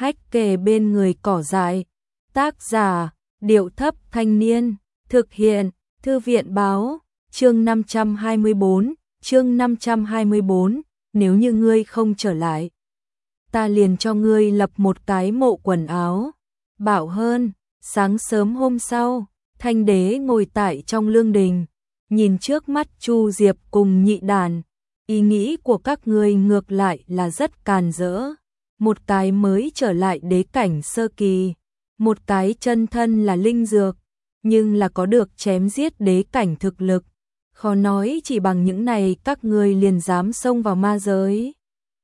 hách kề bên người cỏ dại. Tác giả, Điệu Thấp Thanh Niên. Thực hiện, Thư viện Báo. Chương 524, chương 524, nếu như ngươi không trở lại, ta liền cho ngươi lập một cái mộ quần áo. Bảo hơn, sáng sớm hôm sau, Thanh Đế ngồi tại trong lương đình, nhìn trước mắt Chu Diệp cùng Nhị Đàn. Ý nghĩ của các ngươi ngược lại là rất càn rỡ. Một cái mới trở lại đế cảnh sơ kỳ, một cái chân thân là linh dược, nhưng là có được chém giết đế cảnh thực lực. Khó nói chỉ bằng những này các ngươi liền dám xông vào ma giới.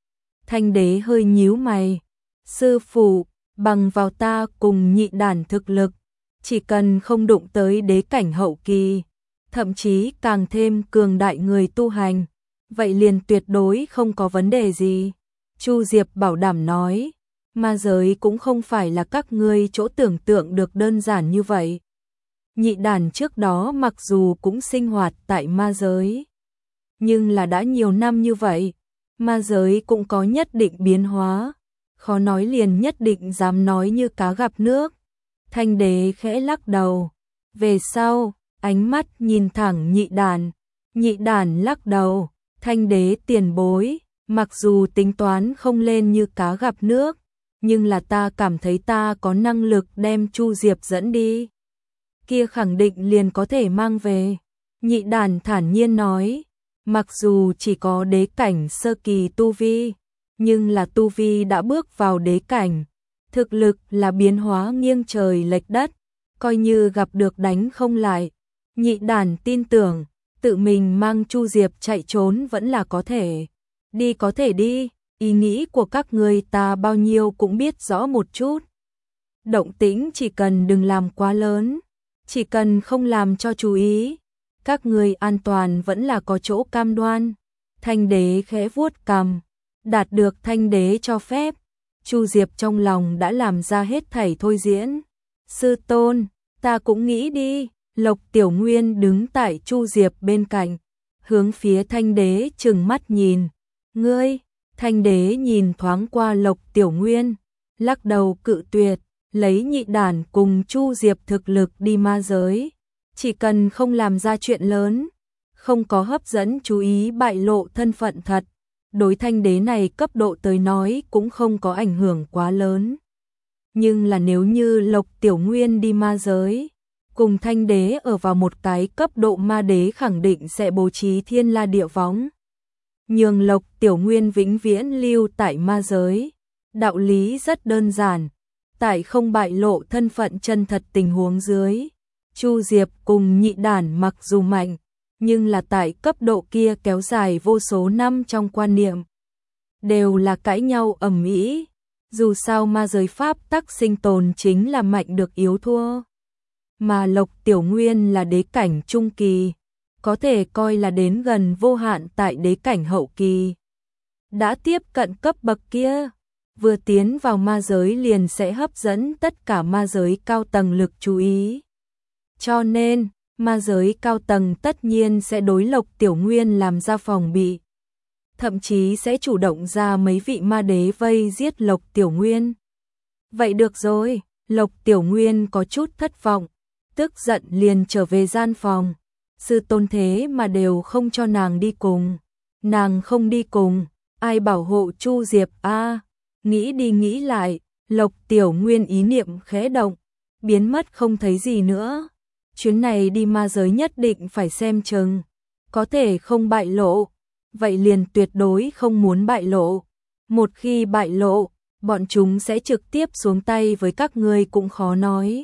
Thanh Đế hơi nhíu mày. Sư phụ, bằng vào ta cùng Nhị Đàn thực lực, chỉ cần không đụng tới đế cảnh hậu kỳ, thậm chí càng thêm cường đại người tu hành, vậy liền tuyệt đối không có vấn đề gì. Chu Diệp bảo đảm nói, ma giới cũng không phải là các ngươi chỗ tưởng tượng được đơn giản như vậy. Nhị Đàn trước đó mặc dù cũng sinh hoạt tại ma giới, nhưng là đã nhiều năm như vậy, ma giới cũng có nhất định biến hóa, khó nói liền nhất định dám nói như cá gặp nước. Thanh Đế khẽ lắc đầu. Về sau, ánh mắt nhìn thẳng Nhị Đàn. Nhị Đàn lắc đầu. Thanh Đế tiền bối, mặc dù tính toán không lên như cá gặp nước, nhưng là ta cảm thấy ta có năng lực đem Chu Diệp dẫn đi. Kia khẳng định liền có thể mang về. Nhị Đàn thản nhiên nói, mặc dù chỉ có đế cảnh sơ kỳ tu vi, nhưng là tu vi đã bước vào đế cảnh. Thực lực là biến hóa nghiêng trời lệch đất, coi như gặp được đánh không lại. Nhị Đàn tin tưởng, tự mình mang Chu Diệp chạy trốn vẫn là có thể. Có thể đi, ý nghĩ của các ngươi ta bao nhiêu cũng biết rõ một chút. Động tĩnh chỉ cần đừng làm quá lớn, chỉ cần không làm cho chú ý, các ngươi an toàn vẫn là có chỗ cam đoan. Thanh Đế khẽ vuốt cằm, đạt được Thanh Đế cho phép, Chu Diệp trong lòng đã làm ra hết thảy thôi diễn. Sư tôn, ta cũng nghĩ đi. Lộc Tiểu Nguyên đứng tại Chu Diệp bên cạnh, hướng phía Thanh Đế trừng mắt nhìn. Ngươi, Thanh Đế nhìn thoáng qua Lộc Tiểu Nguyên, lắc đầu cự tuyệt, lấy Nhị Đàn cùng Chu Diệp thực lực đi ma giới. Chỉ cần không làm ra chuyện lớn, không có hấp dẫn chú ý bại lộ thân phận thật, đối Thanh Đế này cấp độ tới nói cũng không có ảnh hưởng quá lớn. Nhưng là nếu như Lộc Tiểu Nguyên đi ma giới, cùng Thanh Đế ở vào một cái cấp độ ma đế khẳng định sẽ bố trí thiên la địa võng, nhường Lộc Tiểu Nguyên vĩnh viễn lưu tại ma giới. Đạo lý rất đơn giản, tại không bại lộ thân phận chân thật tình huống dưới, Chu Diệp cùng Nhị Đàn mặc dù mạnh, nhưng là tại cấp độ kia kéo dài vô số năm trong quan niệm, đều là cãi nhau ầm ĩ. Dù sao ma giới pháp tắc sinh tồn chính là mạnh được yếu thua. Mà Lộc Tiểu Nguyên là đế cảnh trung kỳ, có thể coi là đến gần vô hạn tại đế cảnh hậu kỳ. Đã tiếp cận cấp bậc kia, vừa tiến vào ma giới liền sẽ hấp dẫn tất cả ma giới cao tầng lực chú ý. Cho nên, ma giới cao tầng tất nhiên sẽ đối Lộc Tiểu Nguyên làm ra phòng bị. Thậm chí sẽ chủ động ra mấy vị ma đế vây giết Lộc Tiểu Nguyên. Vậy được rồi, Lộc Tiểu Nguyên có chút thất vọng, tức giận liền trở về gian phòng. Sư tôn thế mà đều không cho nàng đi cùng. Nàng không đi cùng, ai bảo hộ Chu Diệp a? Nghĩ đi nghĩ lại, Lộc Tiểu Nguyên ý niệm khẽ động, biến mất không thấy gì nữa. Chuyến này đi ma giới nhất định phải xem chừng, có thể không bại lộ, vậy liền tuyệt đối không muốn bại lộ. Một khi bại lộ, bọn chúng sẽ trực tiếp xuống tay với các ngươi cũng khó nói.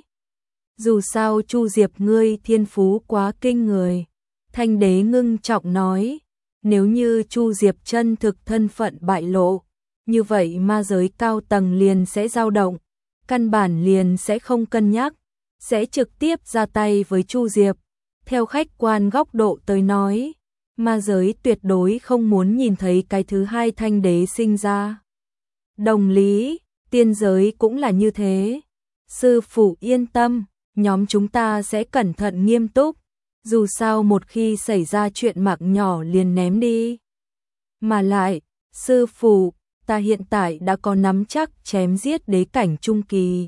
Dù sao Chu Diệp ngươi thiên phú quá kinh người. Thanh Đế ngưng trọng nói, nếu như Chu Diệp chân thực thân phận bại lộ, như vậy ma giới cao tầng liền sẽ dao động, căn bản liền sẽ không cân nhắc, sẽ trực tiếp ra tay với Chu Diệp. Theo khách quan góc độ tới nói, ma giới tuyệt đối không muốn nhìn thấy cái thứ hai Thanh Đế sinh ra. Đồng lý, tiên giới cũng là như thế. Sư phụ yên tâm, nhóm chúng ta sẽ cẩn thận nghiêm túc, dù sao một khi xảy ra chuyện mạng nhỏ liền ném đi. Mà lại, sư phụ, ta hiện tại đã có nắm chắc chém giết đế cảnh trung kỳ.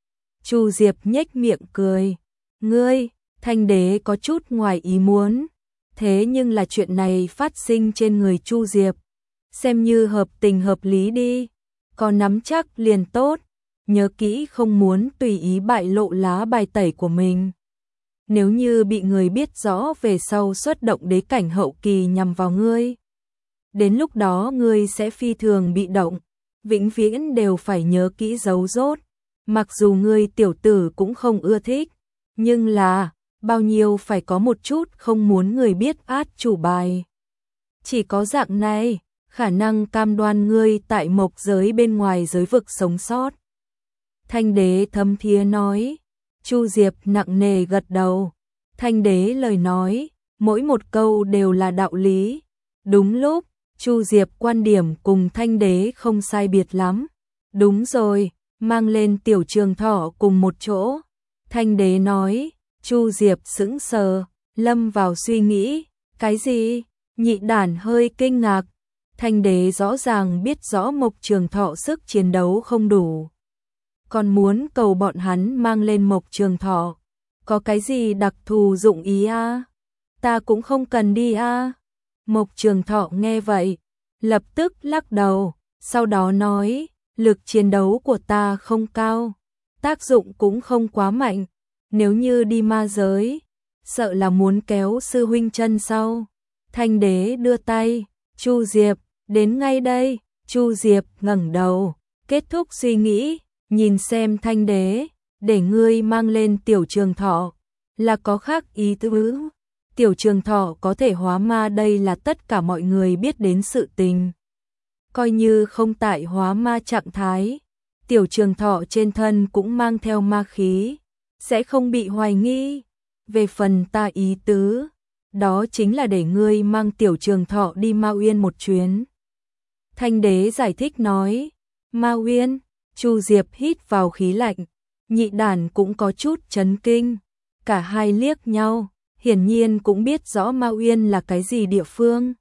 Chu Diệp nhếch miệng cười. Ngươi, Thanh đế có chút ngoài ý muốn. Thế nhưng là chuyện này phát sinh trên người Chu Diệp. Xem như hợp tình hợp lý đi. Có nắm chắc liền tốt. Nhớ kỹ không muốn tùy ý bại lộ lá bài tẩy của mình. Nếu như bị người biết rõ về sau xuất động đế cảnh hậu kỳ nhằm vào ngươi. Đến lúc đó ngươi sẽ phi thường bị động. Vĩnh viễn đều phải nhớ kỹ dấu rốt. Mặc dù ngươi tiểu tử cũng không ưa thích. Nhưng là, bao nhiêu phải có một chút không muốn người biết át chủ bài. Chỉ có dạng này, khả năng cam đoan ngươi tại mộc giới bên ngoài giới vực sống sót. Thanh đế thâm thiế nói. Chu Diệp nặng nề gật đầu. Thanh đế lời nói, mỗi một câu đều là đạo lý. Đúng lúc, Chu Diệp quan điểm cùng Thanh đế không sai biệt lắm. Đúng rồi, mang lên Tiểu Trường Thọ cùng một chỗ. Thanh đế nói. Chu Diệp sững sờ, lâm vào suy nghĩ. Cái gì? Nhị đản hơi kinh ngạc. Thanh đế rõ ràng biết rõ Mộc Trường Thọ sức chiến đấu không đủ. Còn muốn cầu bọn hắn mang lên Mộc Trường Thọ. Có cái gì đặc thù dụng ý a? Ta cũng không cần đi a. Mộc Trường Thọ nghe vậy, lập tức lắc đầu, sau đó nói, lực chiến đấu của ta không cao, tác dụng cũng không quá mạnh, nếu như đi ma giới, sợ là muốn kéo sư huynh chân sau. Thanh đế đưa tay, Chu Diệp, đến ngay đây. Chu Diệp ngẩng đầu, kết thúc suy nghĩ, nhìn xem Thanh đế, để ngươi mang lên Tiểu Trường Thọ, là có khác ý tứ. Tiểu Trường Thọ có thể hóa ma, đây là tất cả mọi người biết đến sự tình. Coi như không tại hóa ma trạng thái, Tiểu Trường Thọ trên thân cũng mang theo ma khí, sẽ không bị hoài nghi. Về phần ta ý tứ, đó chính là để ngươi mang Tiểu Trường Thọ đi Ma Uyên một chuyến. Thanh đế giải thích nói. Ma Uyên? Chu Diệp hít vào khí lạnh, nhị đản cũng có chút chấn kinh. Cả hai liếc nhau, hiển nhiên cũng biết rõ Ma Uyên là cái gì địa phương.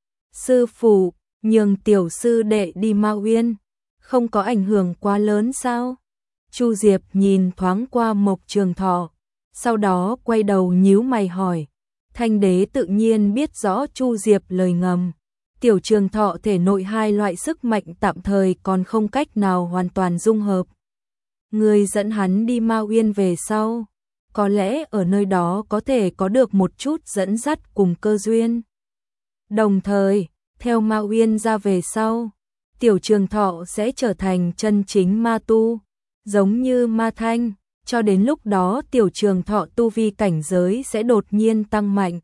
Sư phụ, nhường tiểu sư đệ đi Ma Uyên, không có ảnh hưởng quá lớn sao? Chu Diệp nhìn thoáng qua Mộc Trường Thọ, sau đó quay đầu nhíu mày hỏi. Thanh đế tự nhiên biết rõ Chu Diệp lời ngầm. Tiểu Trường Thọ thể nội hai loại sức mạnh tạm thời còn không cách nào hoàn toàn dung hợp. Người dẫn hắn đi Ma Uyên về sau, có lẽ ở nơi đó có thể có được một chút dẫn dắt cùng cơ duyên. Đồng thời, theo Ma Uyên ra về sau, Tiểu Trường Thọ sẽ trở thành chân chính ma tu, giống như Ma Thanh, cho đến lúc đó Tiểu Trường Thọ tu vi cảnh giới sẽ đột nhiên tăng mạnh.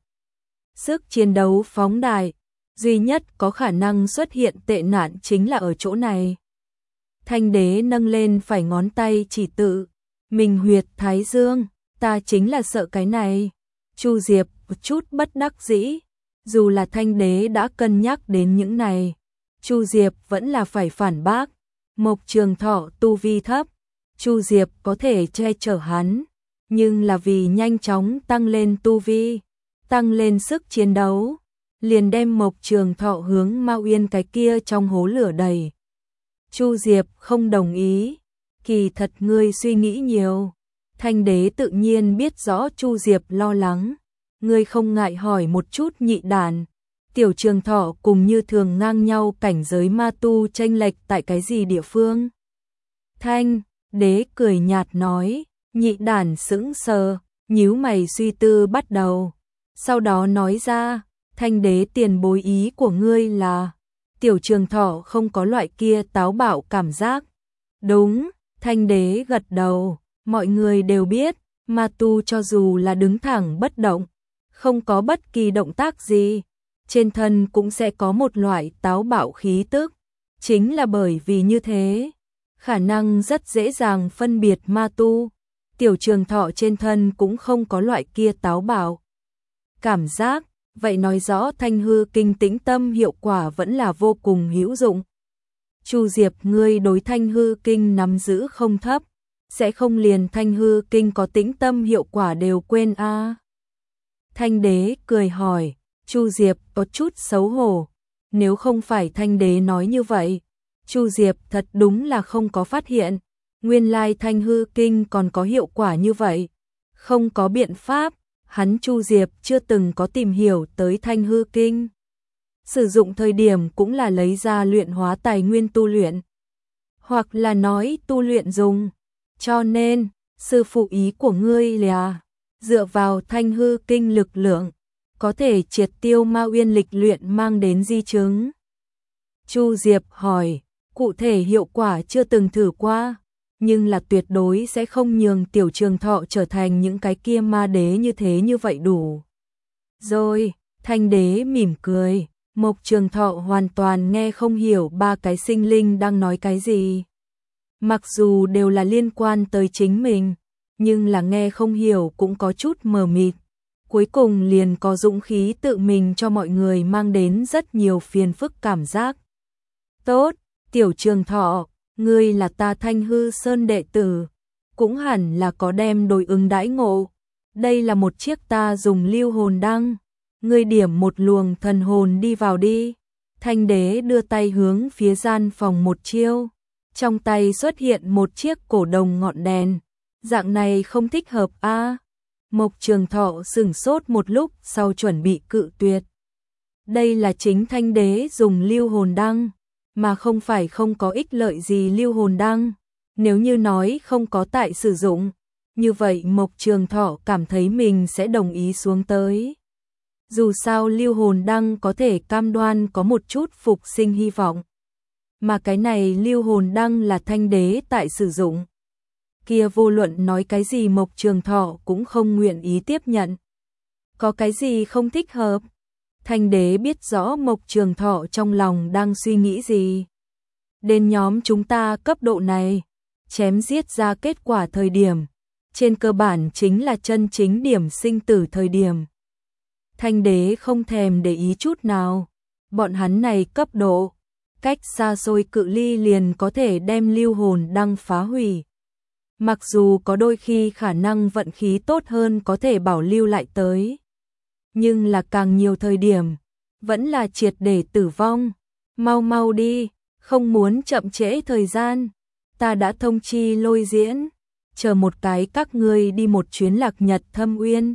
Sức chiến đấu phóng đại, duy nhất có khả năng xuất hiện tệ nạn chính là ở chỗ này. Thanh đế nâng lên phải ngón tay chỉ tự, mình huyệt thái dương, ta chính là sợ cái này. Chu Diệp một chút bất đắc dĩ, dù là Thanh đế đã cân nhắc đến những này, Chu Diệp vẫn là phải phản bác. Mộc Trường Thọ tu vi thấp, Chu Diệp có thể che chở hắn, nhưng là vì nhanh chóng tăng lên tu vi, tăng lên sức chiến đấu, liền đem Mộc Trường Thọ hướng Ma Uyên cái kia trong hố lửa đầy. Chu Diệp không đồng ý. Kỳ thật ngươi suy nghĩ nhiều. Thanh đế tự nhiên biết rõ Chu Diệp lo lắng. Ngươi không ngại hỏi một chút nhị đàn. Tiểu Trường Thọ cùng như thường ngang nhau cảnh giới ma tu chênh lệch tại cái gì địa phương? Thanh đế cười nhạt nói. Nhị đàn sững sờ, nhíu mày suy tư bắt đầu. Sau đó nói ra, Thanh đế tiền bối ý của ngươi là Tiểu Trường Thọ không có loại kia táo bạo cảm giác. Đúng, Thanh đế gật đầu, mọi người đều biết, ma tu cho dù là đứng thẳng bất động, không có bất kỳ động tác gì, trên thân cũng sẽ có một loại táo bạo khí tức. Chính là bởi vì như thế, khả năng rất dễ dàng phân biệt ma tu. Tiểu Trường Thọ trên thân cũng không có loại kia táo bạo cảm giác. Vậy nói rõ Thanh hư kinh tĩnh tâm hiệu quả vẫn là vô cùng hữu dụng. Chu Diệp, ngươi đối Thanh hư kinh nắm giữ không thấp, sẽ không liền Thanh hư kinh có tĩnh tâm hiệu quả đều quên a? Thanh đế cười hỏi. Chu Diệp có chút xấu hổ. Nếu không phải Thanh đế nói như vậy, Chu Diệp thật đúng là không có phát hiện, nguyên lai Thanh hư kinh còn có hiệu quả như vậy. Không có biện pháp, hắn Chu Diệp chưa từng có tìm hiểu tới Thanh hư kinh. Sử dụng thời điểm cũng là lấy ra luyện hóa tài nguyên tu luyện, hoặc là nói tu luyện dùng. Cho nên, sư phụ ý của ngươi là dựa vào Thanh hư kinh lực lượng, có thể triệt tiêu Ma Uyên lịch luyện mang đến di chứng. Chu Diệp hỏi, cụ thể hiệu quả chưa từng thử qua, nhưng là tuyệt đối sẽ không nhường Tiểu Trường Thọ trở thành những cái kia ma đế như thế như vậy đủ. Rồi, Thanh đế mỉm cười, Mộc Trường Thọ hoàn toàn nghe không hiểu ba cái sinh linh đang nói cái gì. Mặc dù đều là liên quan tới chính mình, nhưng là nghe không hiểu cũng có chút mờ mịt. Cuối cùng liền có dũng khí tự mình cho mọi người mang đến rất nhiều phiền phức cảm giác. Tốt, Tiểu Trường Thọ, ngươi là ta Thanh hư sơn đệ tử, cũng hẳn là có đem đối ứng đãi ngộ. Đây là một chiếc ta dùng lưu hồn đăng, ngươi điểm một luồng thần hồn đi vào đi. Thanh đế đưa tay hướng phía gian phòng một chiêu, trong tay xuất hiện một chiếc cổ đồng ngọn đèn. Dạng này không thích hợp a. Mộc Trường Thọ sửng sốt một lúc sau chuẩn bị cự tuyệt. Đây là chính Thanh đế dùng lưu hồn đăng, mà không phải không có ích lợi gì lưu hồn đăng. Nếu như nói không có tại sử dụng, như vậy Mộc Trường Thọ cảm thấy mình sẽ đồng ý xuống tới. Dù sao lưu hồn đăng có thể cam đoan có một chút phục sinh hy vọng. Mà cái này lưu hồn đăng là Thanh đế tại sử dụng. Kia vô luận nói cái gì Mộc Trường Thọ cũng không nguyện ý tiếp nhận. Có cái gì không thích hợp? Thanh đế biết rõ Mộc Trường Thọ trong lòng đang suy nghĩ gì. Đến nhóm chúng ta cấp độ này, chém giết ra kết quả thời điểm, trên cơ bản chính là chân chính điểm sinh tử thời điểm. Thanh đế không thèm để ý chút nào, bọn hắn này cấp độ, cách xa xôi cự ly liền có thể đem lưu hồn đăng phá hủy. Mặc dù có đôi khi khả năng vận khí tốt hơn có thể bảo lưu lại tới, nhưng là càng nhiều thời điểm, vẫn là triệt để tử vong. Mau mau đi, không muốn chậm trễ thời gian, ta đã thông chi Lôi Diễn, chờ một cái các ngươi đi một chuyến Lạc Nhật Thâm Uyên.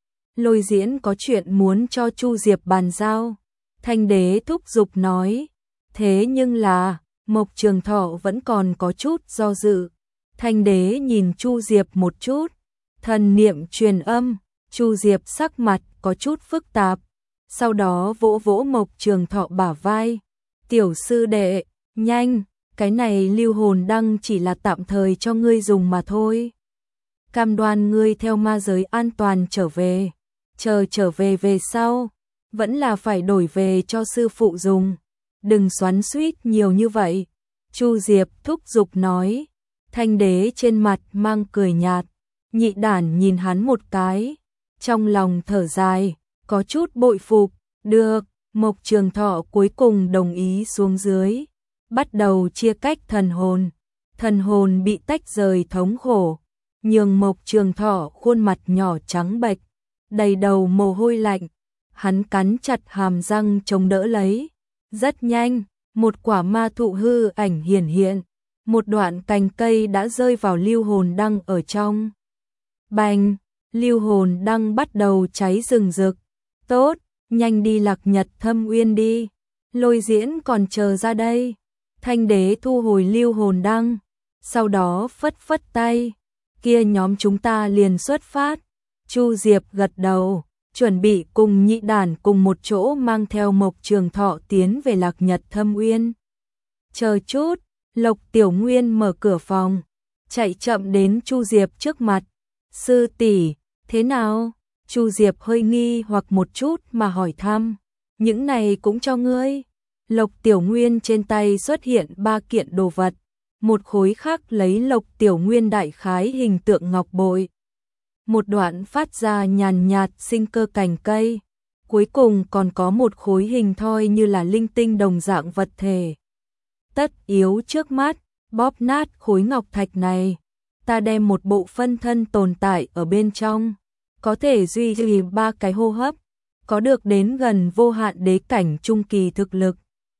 Lôi Diễn có chuyện muốn cho Chu Diệp bàn giao. Thanh đế thúc giục nói, thế nhưng là, Mộc Trường Thọ vẫn còn có chút do dự. Thanh đế nhìn Chu Diệp một chút, thần niệm truyền âm, Chu Diệp sắc mặt có chút phức tạp, sau đó vỗ vỗ Mộc Trường Thọ bả vai. Tiểu sư đệ, nhanh, cái này lưu hồn đăng chỉ là tạm thời cho ngươi dùng mà thôi. Cam đoan ngươi theo ma giới an toàn trở về, chờ trở về về sau, vẫn là phải đổi về cho sư phụ dùng. Đừng xoắn xuýt nhiều như vậy. Chu Diệp thúc giục nói. Thanh đế trên mặt mang cười nhạt, Nhị Đản nhìn hắn một cái, trong lòng thở dài, có chút bội phục. Được, Mộc Trường Thọ cuối cùng đồng ý xuống dưới, bắt đầu chia cách thần hồn. Thần hồn bị tách rời thống khổ, nhường Mộc Trường Thọ khuôn mặt nhỏ trắng bệch, đầy đầu mồ hôi lạnh. Hắn cắn chặt hàm răng chống đỡ lấy. Rất nhanh, một quả ma thụ hư ảnh hiển hiện, một đoạn cành cây đã rơi vào lưu hồn đăng ở trong. Bành, lưu hồn đăng bắt đầu cháy rừng rực. Tốt, nhanh đi Lạc Nhật Thâm Uyên đi, Lôi Diễn còn chờ ra đây. Thanh đế thu hồi lưu hồn đăng, sau đó phất phất tay, kia nhóm chúng ta liền xuất phát. Chu Diệp gật đầu, chuẩn bị cùng Nhị Đản cùng một chỗ mang theo Mộc Trường Thọ tiến về Lạc Nhật Thâm Uyên. Chờ chút, Lộc Tiểu Nguyên mở cửa phòng, chạy chậm đến Chu Diệp trước mặt. Sư tỷ, thế nào? Chu Diệp hơi nghi hoặc một chút mà hỏi thăm. Những này cũng cho ngươi. Lộc Tiểu Nguyên trên tay xuất hiện 3 kiện đồ vật. Một khối khác lấy Lộc Tiểu Nguyên đại khái hình tượng ngọc bội. Một đoạn phát ra nhàn nhạt sinh cơ cành cây. Cuối cùng còn có một khối hình thoi như là linh tinh đồng dạng vật thể. Tất yếu trước mắt, bóp nát khối ngọc thạch này. Ta đem một bộ phân thân tồn tại ở bên trong, có thể duy trì 3 cái hô hấp, có được đến gần vô hạn đế cảnh trung kỳ thực lực.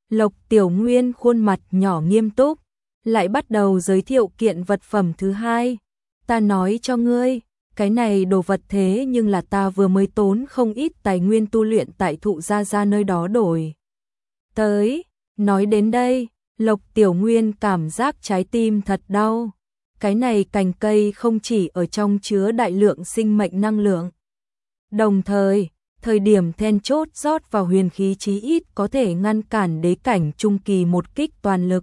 Lộc Tiểu Nguyên khuôn mặt nhỏ nghiêm túc, lại bắt đầu giới thiệu kiện vật phẩm thứ hai. Ta nói cho ngươi, cái này đồ vật thế nhưng là ta vừa mới tốn không ít tài nguyên tu luyện tại Thụ Gia Gia nơi đó đổi tới. Nói đến đây, Lộc Tiểu Nguyên cảm giác trái tim thật đau. Cái này cành cây không chỉ ở trong chứa đại lượng sinh mệnh năng lượng, đồng thời, thời điểm then chốt rót vào huyền khí chí ít có thể ngăn cản đế cảnh trung kỳ một kích toàn lực.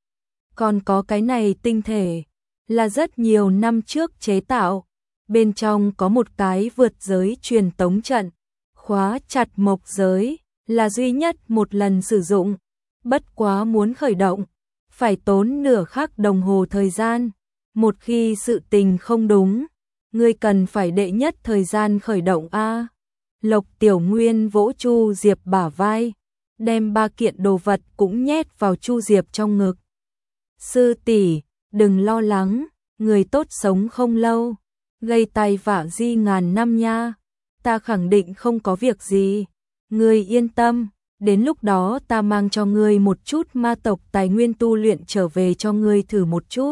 Còn có cái này tinh thể, là rất nhiều năm trước chế tạo, bên trong có một cái vượt giới truyền tống trận, khóa chặt mộc giới, là duy nhất một lần sử dụng, bất quá muốn khởi động, phải tốn nửa khắc đồng hồ thời gian, một khi sự tình không đúng, ngươi cần phải đệ nhất thời gian khởi động a. Lộc Tiểu Nguyên vỗ Chu Diệp bả vai, đem 3 kiện đồ vật cũng nhét vào Chu Diệp trong ngực. Sư tỷ, đừng lo lắng, người tốt sống không lâu, gây tai vạ di ngàn năm nha, ta khẳng định không có việc gì, ngươi yên tâm, đến lúc đó ta mang cho ngươi một chút ma tộc tài nguyên tu luyện trở về cho ngươi thử một chút.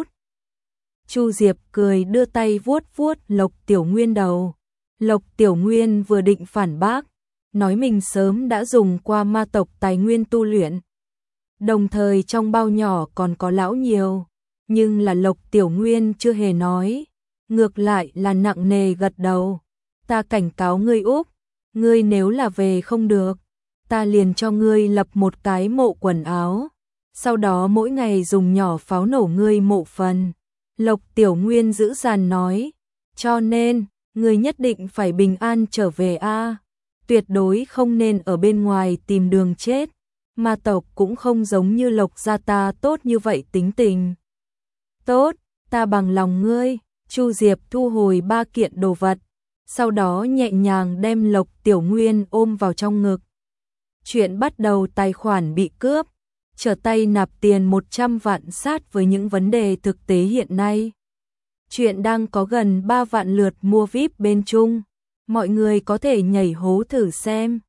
Chu Diệp cười đưa tay vuốt vuốt Lộc Tiểu Nguyên đầu. Lộc Tiểu Nguyên vừa định phản bác, nói mình sớm đã dùng qua ma tộc tài nguyên tu luyện. Đồng thời trong bao nhỏ còn có lão nhiều, nhưng là Lộc Tiểu Nguyên chưa hề nói, ngược lại là nặng nề gật đầu. Ta cảnh cáo ngươi Úc, ngươi nếu là về không được, ta liền cho ngươi lập một cái mộ quần áo, sau đó mỗi ngày dùng nhỏ pháo nổ ngươi mộ phần. Lộc Tiểu Nguyên giữ dàn nói, cho nên, ngươi nhất định phải bình an trở về a, tuyệt đối không nên ở bên ngoài tìm đường chết, ma tộc cũng không giống như Lộc gia ta tốt như vậy tính tình. Tốt, ta bằng lòng ngươi. Chu Diệp thu hồi 3 kiện đồ vật, sau đó nhẹ nhàng đem Lộc Tiểu Nguyên ôm vào trong ngực. Chuyện bắt đầu tài khoản bị cướp, trở tay nạp tiền 100 vạn sát với những vấn đề thực tế hiện nay. Chuyện đang có gần 3 vạn lượt mua VIP bên Trung, mọi người có thể nhảy hố thử xem.